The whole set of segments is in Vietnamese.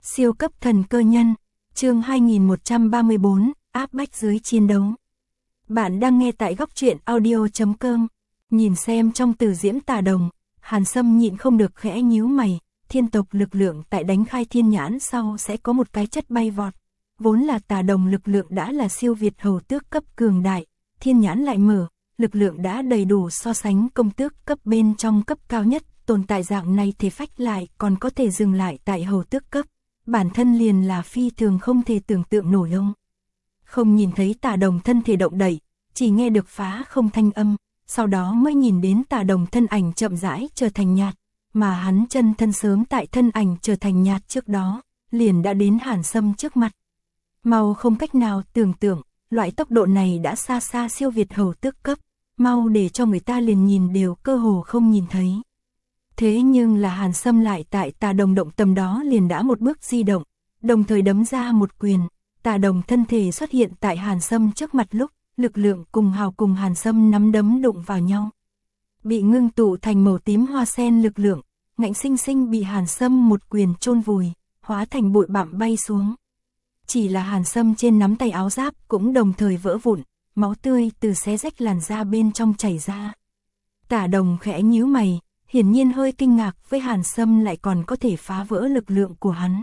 Siêu cấp thần cơ nhân, chương 2134, áp bách dưới chiến đấu. Bạn đang nghe tại góc truyện audio.com. Nhìn xem trong Từ Diễm Tà Đồng, Hàn Sâm nhịn không được khẽ nhíu mày. Thiên tộc lực lượng tại đánh khai thiên nhãn sau sẽ có một cái chất bay vọt. Vốn là Tà Đồng lực lượng đã là siêu việt hầu tước cấp cường đại, thiên nhãn lại mở, lực lượng đã đầy đủ so sánh công tước cấp bên trong cấp cao nhất. Tồn tại dạng này thể phách lại còn có thể dừng lại tại hầu tước cấp. Bản thân liền là phi thường không thể tưởng tượng nổi ông. Không nhìn thấy Tà Đồng thân thể động đẩy, chỉ nghe được phá không thanh âm, sau đó mới nhìn đến Tà Đồng thân ảnh chậm rãi trở thành nhạt, mà hắn chân thân sớm tại thân ảnh trở thành nhạt trước đó, liền đã đến Hàn Sâm trước mặt. Mau không cách nào tưởng tượng, loại tốc độ này đã xa xa siêu việt hầu tước cấp, mau để cho người ta liền nhìn đều cơ hồ không nhìn thấy. Thế nhưng là Hàn Sâm lại tại Tà Đồng động tầm đó liền đã một bước di động, đồng thời đấm ra một quyền, Tà Đồng thân thể xuất hiện tại Hàn Sâm trước mặt lúc, lực lượng cùng hào cùng Hàn Sâm nắm đấm đụng vào nhau. Bị ngưng tụ thành màu tím hoa sen lực lượng, ngạnh sinh sinh bị Hàn Sâm một quyền chôn vùi, hóa thành bụi bặm bay xuống. Chỉ là Hàn Sâm trên nắm tay áo giáp cũng đồng thời vỡ vụn, máu tươi từ xé rách làn da bên trong chảy ra. Tà Đồng khẽ nhíu mày, hiển nhiên hơi kinh ngạc với Hàn Sâm lại còn có thể phá vỡ lực lượng của hắn.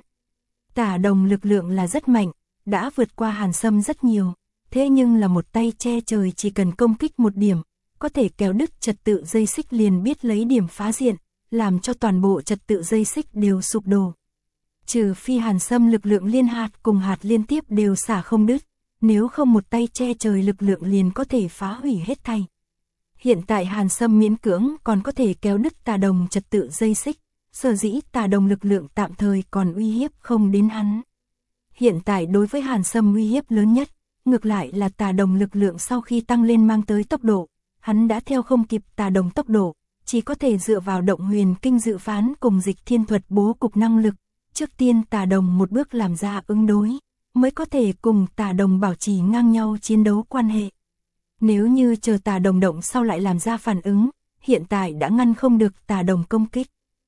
Tà Đồng lực lượng là rất mạnh, đã vượt qua Hàn Sâm rất nhiều, thế nhưng là một tay che trời chỉ cần công kích một điểm, có thể kéo đứt trật tự dây xích liền biết lấy điểm phá diện, làm cho toàn bộ trật tự dây xích đều sụp đổ. Trừ phi Hàn Sâm lực lượng liên hạt cùng hạt liên tiếp đều xả không đứt, nếu không một tay che trời lực lượng liền có thể phá hủy hết thảy. Hiện tại Hàn Sâm miễn cưỡng còn có thể kéo đứt Tà Đồng trật tự dây xích, sở dĩ Tà Đồng lực lượng tạm thời còn uy hiếp không đến hắn. Hiện tại đối với Hàn Sâm uy hiếp lớn nhất, ngược lại là Tà Đồng lực lượng sau khi tăng lên mang tới tốc độ, hắn đã theo không kịp Tà Đồng tốc độ, chỉ có thể dựa vào động huyền kinh dự phán cùng dịch thiên thuật bố cục năng lực, trước tiên Tà Đồng một bước làm ra ứng đối, mới có thể cùng Tà Đồng bảo trì ngang nhau chiến đấu quan hệ. Nếu như chờ Tà Đồng động sau lại làm ra phản ứng, hiện tại đã ngăn không được Tà Đồng công kích.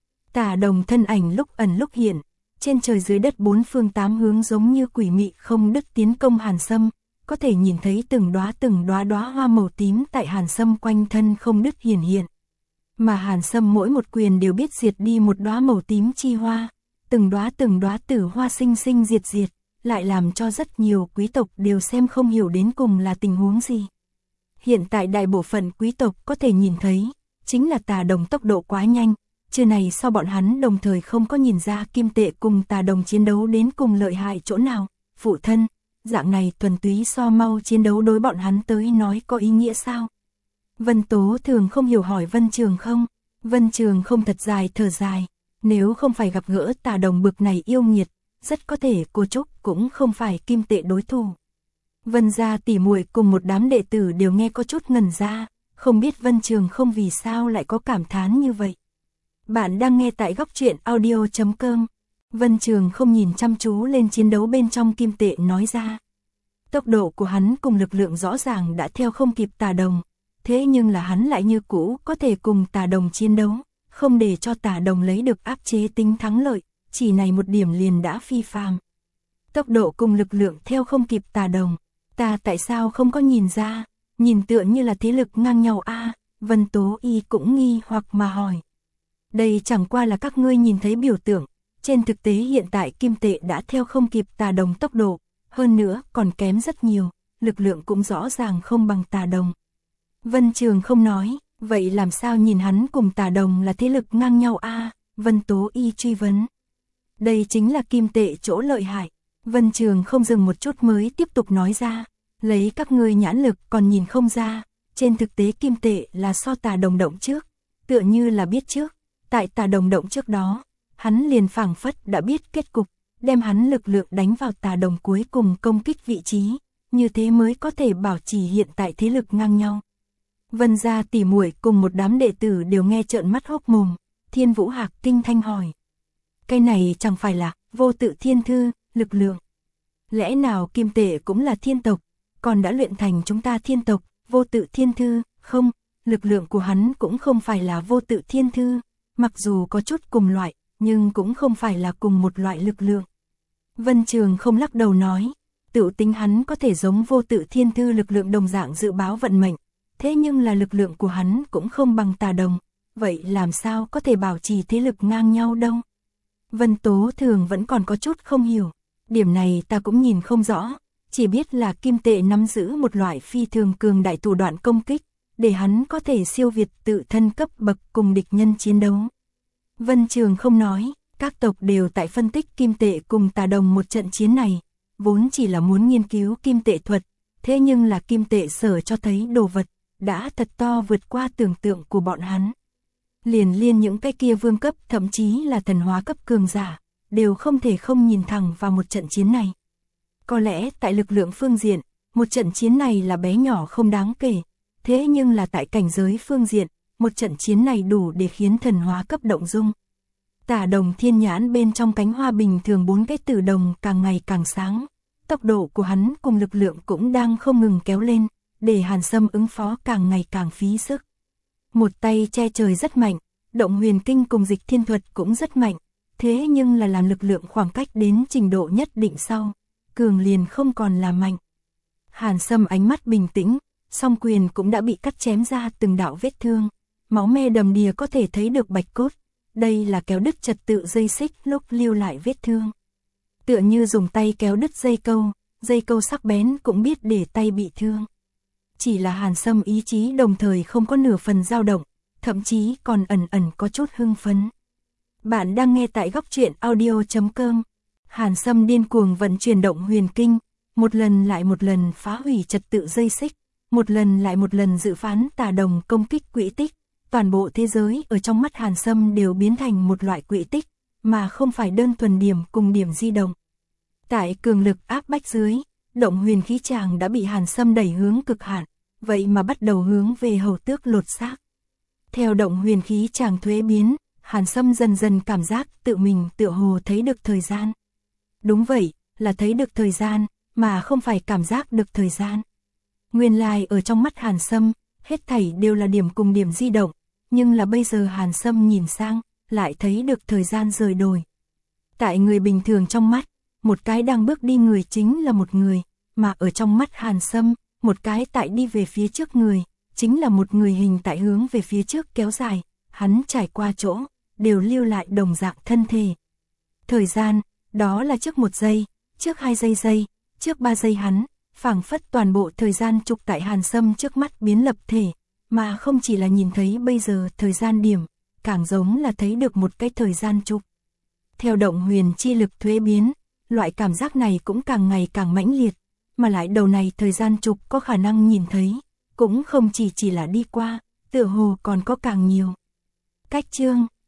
Tà Đồng thân ảnh lúc ẩn lúc hiện, trên trời dưới đất bốn phương tám hướng giống như quỷ mị không đứt tiến công Hàn Sâm, có thể nhìn thấy từng đóa hoa màu tím tại Hàn Sâm quanh thân không đứt hiển hiện. Mà Hàn Sâm mỗi một quyền đều biết diệt đi một đóa màu tím chi hoa, từng đóa tử hoa sinh sinh diệt, lại làm cho rất nhiều quý tộc đều xem không hiểu đến cùng là tình huống gì. Hiện tại đại bộ phận quý tộc có thể nhìn thấy, chính là Tà Đồng tốc độ quá nhanh, trừ này sau bọn hắn đồng thời không có nhìn ra kim tệ cùng Tà Đồng chiến đấu đến cùng lợi hại chỗ nào. Phụ thân, dạng này thuần túy so mau chiến đấu đối bọn hắn tới nói có ý nghĩa sao? Vân Tố thường không hiểu hỏi Vân Trường không? Vân Trường không thật dài thở dài, nếu không phải gặp gỡ Tà Đồng bực này yêu nghiệt, rất có thể cô Trúc cũng không phải kim tệ đối thủ. Vân gia tỉ muội cùng một đám đệ tử đều nghe có chút ngẩn ra, không biết Vân Trường không vì sao lại có cảm thán như vậy. Bạn đang nghe tại góc truyện audio.com. Vân Trường không nhìn chăm chú lên chiến đấu bên trong kim tệ nói ra. Tốc độ của hắn cùng lực lượng rõ ràng đã theo không kịp Tà Đồng, thế nhưng là hắn lại như cũ có thể cùng Tà Đồng chiến đấu, không để cho Tà Đồng lấy được áp chế tính thắng lợi, chỉ này một điểm liền đã phi phàm. Tốc độ cùng lực lượng theo không kịp Tà Đồng. Ta tại sao không có nhìn ra, nhìn tựa như là thế lực ngang nhau a? Vân Tố Y cũng nghi hoặc mà hỏi. Đây chẳng qua là các ngươi nhìn thấy biểu tượng, trên thực tế hiện tại kim tệ đã theo không kịp Tà Đồng tốc độ, hơn nữa còn kém rất nhiều, lực lượng cũng rõ ràng không bằng Tà Đồng. Vân Trường không nói, vậy làm sao nhìn hắn cùng Tà Đồng là thế lực ngang nhau a? Vân Tố Y truy vấn. Đây chính là kim tệ chỗ lợi hại. Vân Trường không dừng một chút mới tiếp tục nói ra, lấy các ngươi nhãn lực còn nhìn không ra, trên thực tế kim tệ là so Tà Đồng động trước, tựa như là biết trước, tại Tà Đồng động trước đó, hắn liền phảng phất đã biết kết cục, đem hắn lực lượng đánh vào Tà Đồng cuối cùng công kích vị trí, như thế mới có thể bảo trì hiện tại thế lực ngang nhau. Vân gia tỉ muội cùng một đám đệ tử đều nghe trợn mắt hốc mồm, Thiên Vũ Hạc kinh thanh hỏi. Cái này chẳng phải là vô tự thiên thư, lực lượng. Lẽ nào kim tệ cũng là thiên tộc, còn đã luyện thành chúng ta thiên tộc, vô tự thiên thư, không, lực lượng của hắn cũng không phải là vô tự thiên thư, mặc dù có chút cùng loại, nhưng cũng không phải là cùng một loại lực lượng. Vân Trường không lắc đầu nói, tự tính hắn có thể giống vô tự thiên thư lực lượng đồng dạng dự báo vận mệnh, thế nhưng là lực lượng của hắn cũng không bằng Tà Đồng, vậy làm sao có thể bảo trì thế lực ngang nhau đâu. Vân Tố Thường vẫn còn có chút không hiểu, điểm này ta cũng nhìn không rõ, chỉ biết là kim tệ nắm giữ một loại phi thường cường đại thủ đoạn công kích, để hắn có thể siêu việt tự thân cấp bậc cùng địch nhân chiến đấu. Vân Trường không nói, các tộc đều tại phân tích kim tệ cùng Tà Đồng một trận chiến này, vốn chỉ là muốn nghiên cứu kim tệ thuật, thế nhưng là kim tệ sở cho thấy đồ vật, đã thật to vượt qua tưởng tượng của bọn hắn. Liền liên những cái kia vương cấp thậm chí là thần hóa cấp cường giả, đều không thể không nhìn thẳng vào một trận chiến này. Có lẽ tại lực lượng phương diện, một trận chiến này là bé nhỏ không đáng kể, thế nhưng là tại cảnh giới phương diện, một trận chiến này đủ để khiến thần hóa cấp động dung. Tà Đồng thiên nhãn bên trong cánh hoa bình thường 4 cái tử đồng càng ngày càng sáng, tốc độ của hắn cùng lực lượng cũng đang không ngừng kéo lên, để Hàn Sâm ứng phó càng ngày càng phí sức. Một tay che trời rất mạnh, động huyền kinh cùng dịch thiên thuật cũng rất mạnh, thế nhưng là làm lực lượng khoảng cách đến trình độ nhất định sau, cường liền không còn là mạnh. Hàn Sâm ánh mắt bình tĩnh, song quyền cũng đã bị cắt chém ra từng đạo vết thương, máu me đầm đìa có thể thấy được bạch cốt, đây là kéo đứt trật tự dây xích lúc lưu lại vết thương. Tựa như dùng tay kéo đứt dây câu sắc bén cũng biết để tay bị thương. Chỉ là Hàn Sâm ý chí đồng thời không có nửa phần dao động, thậm chí còn ẩn ẩn có chút hưng phấn. Bạn đang nghe tại góc truyện audio.com. Hàn Sâm điên cuồng vận chuyển động huyền kinh, một lần lại một lần phá hủy trật tự dây xích, một lần lại một lần dự phán Tà Đồng công kích quỹ tích, toàn bộ thế giới ở trong mắt Hàn Sâm đều biến thành một loại quỹ tích, mà không phải đơn thuần điểm cùng điểm di động. Tại cường lực áp bách dưới, động huyền khí tràng đã bị Hàn Sâm đẩy hướng cực hạn, vậy mà bắt đầu hướng về hầu tước lột xác. Theo động huyền khí tràng thuế biến, Hàn Sâm dần dần cảm giác tự mình tựa hồ thấy được thời gian. Đúng vậy, là thấy được thời gian, mà không phải cảm giác được thời gian. Nguyên lai ở trong mắt Hàn Sâm, hết thảy đều là điểm cùng điểm di động, nhưng là bây giờ Hàn Sâm nhìn sang, lại thấy được thời gian rời đổi. Tại người bình thường trong mắt, một cái đang bước đi người chính là một người, mà ở trong mắt Hàn Sâm, một cái tại đi về phía trước người, chính là một người hình tại hướng về phía trước kéo dài, hắn trải qua chỗ, đều lưu lại đồng dạng thân thể. Thời gian, đó là trước 1 giây, trước 2 giây, trước 3 giây hắn, phảng phất toàn bộ thời gian trục tại Hàn Sâm trước mắt biến lập thể, mà không chỉ là nhìn thấy bây giờ thời gian điểm, càng giống là thấy được một cái thời gian trục. Theo động huyền chi lực thuế biến, loại cảm giác này cũng càng ngày càng mãnh liệt, mà lại đầu này thời gian trục có khả năng nhìn thấy, cũng không chỉ là đi qua, tựa hồ còn có càng nhiều. Cách chương